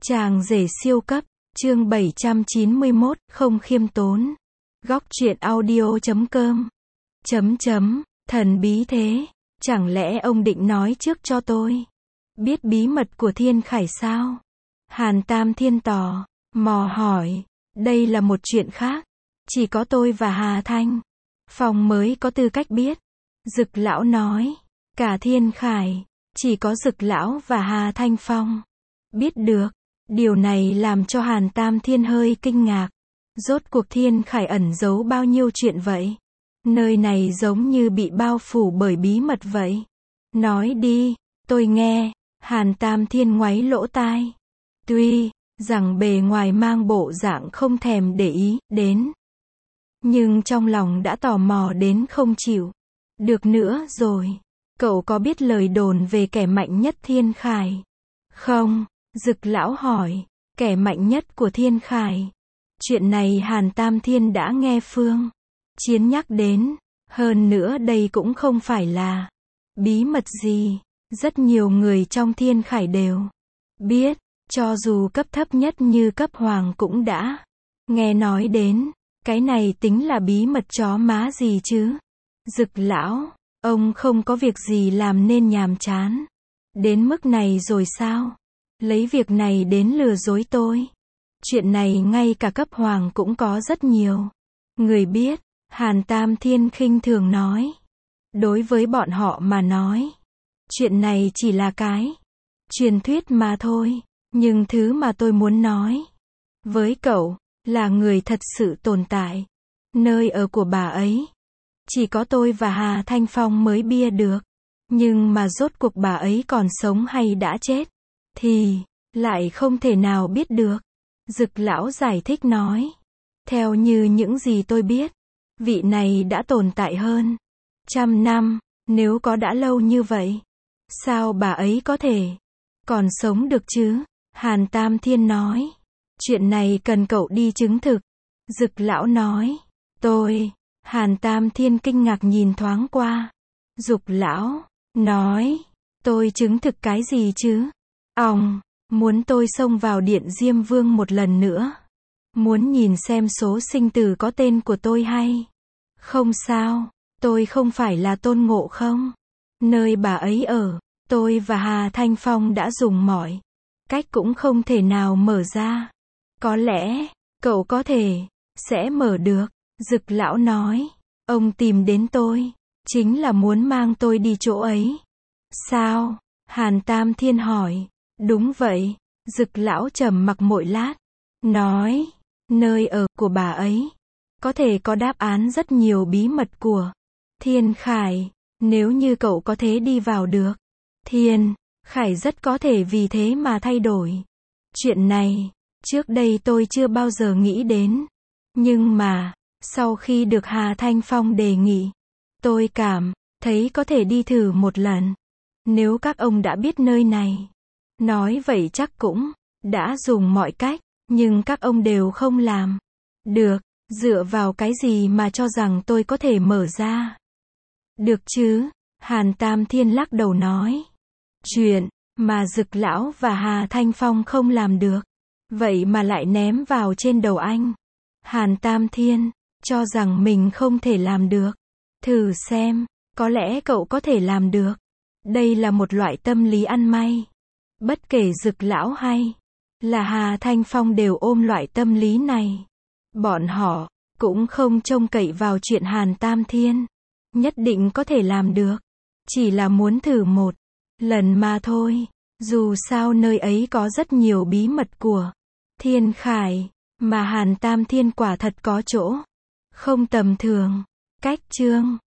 Chàng rể siêu cấp, chương 791, không khiêm tốn. Góc truyện audio.com. Thần bí thế, chẳng lẽ ông định nói trước cho tôi biết bí mật của Thiên Khải sao? Hàn Tam Thiên tò mò hỏi, đây là một chuyện khác, chỉ có tôi và Hà Thanh Phong mới có tư cách biết. Dực lão nói, cả Thiên Khải, chỉ có Dực lão và Hà Thanh Phong biết được. Điều này làm cho Hàn Tam Thiên hơi kinh ngạc. Rốt cuộc Thiên Khải ẩn giấu bao nhiêu chuyện vậy? Nơi này giống như bị bao phủ bởi bí mật vậy. Nói đi, tôi nghe. Hàn Tam Thiên ngoáy lỗ tai. Tuy rằng bề ngoài mang bộ dạng không thèm để ý đến, nhưng trong lòng đã tò mò đến không chịu được nữa rồi. Cậu có biết lời đồn về kẻ mạnh nhất Thiên Khải không? Dực lão hỏi, kẻ mạnh nhất của Thiên Khải. Chuyện này Hàn Tam Thiên đã nghe Phương Chiến nhắc đến. Hơn nữa đây cũng không phải là bí mật gì. Rất nhiều người trong Thiên Khải đều biết. Cho dù cấp thấp nhất như cấp hoàng cũng đã nghe nói đến. Cái này tính là bí mật chó má gì chứ? Dực lão, ông không có việc gì làm nên nhàm chán đến mức này rồi sao? Lấy việc này đến lừa dối tôi. Chuyện này ngay cả cấp hoàng cũng có rất nhiều người biết. Hàn Tam Thiên khinh thường nói. Đối với bọn họ mà nói, chuyện này chỉ là cái truyền thuyết mà thôi. Nhưng thứ mà tôi muốn nói với cậu là người thật sự tồn tại. Nơi ở của bà ấy chỉ có tôi và Hà Thanh Phong mới bia được. Nhưng mà rốt cuộc bà ấy còn sống hay đã chết thì lại không thể nào biết được. Dực lão giải thích nói. Theo như những gì tôi biết, vị này đã tồn tại hơn 100 năm. Nếu có đã lâu như vậy, sao bà ấy có thể còn sống được chứ? Hàn Tam Thiên nói. Chuyện này cần cậu đi chứng thực. Dực lão nói. Tôi. Hàn Tam Thiên kinh ngạc nhìn thoáng qua Dục lão, nói. Tôi chứng thực cái gì chứ? Muốn tôi xông vào điện Diêm Vương một lần nữa? Muốn nhìn xem số sinh tử có tên của tôi hay không sao? Tôi không phải là Tôn Ngộ Không. Nơi bà ấy ở, tôi và Hà Thanh Phong đã dùng mọi cách cũng không thể nào mở ra. Có lẽ, cậu có thể sẽ mở được. Dực lão nói. Ông tìm đến tôi chính là muốn mang tôi đi chỗ ấy sao? Hàn Tam Thiên hỏi. Đúng vậy. Dực lão trầm mặc một lát, nói. Nơi ở của bà ấy có thể có đáp án rất nhiều bí mật của Thiên Khải. Nếu như cậu có thể đi vào được, Thiên Khải rất có thể vì thế mà thay đổi. Chuyện này, trước đây tôi chưa bao giờ nghĩ đến. Nhưng mà, sau khi được Hà Thanh Phong đề nghị, tôi cảm thấy có thể đi thử một lần. Nếu các ông đã biết nơi này, nói vậy chắc cũng đã dùng mọi cách, nhưng các ông đều không làm được. Dựa vào cái gì mà cho rằng tôi có thể mở ra được chứ? Hàn Tam Thiên lắc đầu nói. Chuyện mà Dực lão và Hà Thanh Phong không làm được, vậy mà lại ném vào trên đầu anh. Hàn Tam Thiên cho rằng mình không thể làm được. Thử xem, có lẽ cậu có thể làm được. Đây là một loại tâm lý ăn may. Bất kể Dực lão hay là Hà Thanh Phong đều ôm loại tâm lý này. Bọn họ cũng không trông cậy vào chuyện Hàn Tam Thiên nhất định có thể làm được. Chỉ là muốn thử một lần mà thôi. Dù sao nơi ấy có rất nhiều bí mật của Thiên Khải, mà Hàn Tam Thiên quả thật có chỗ không tầm thường. Cách chương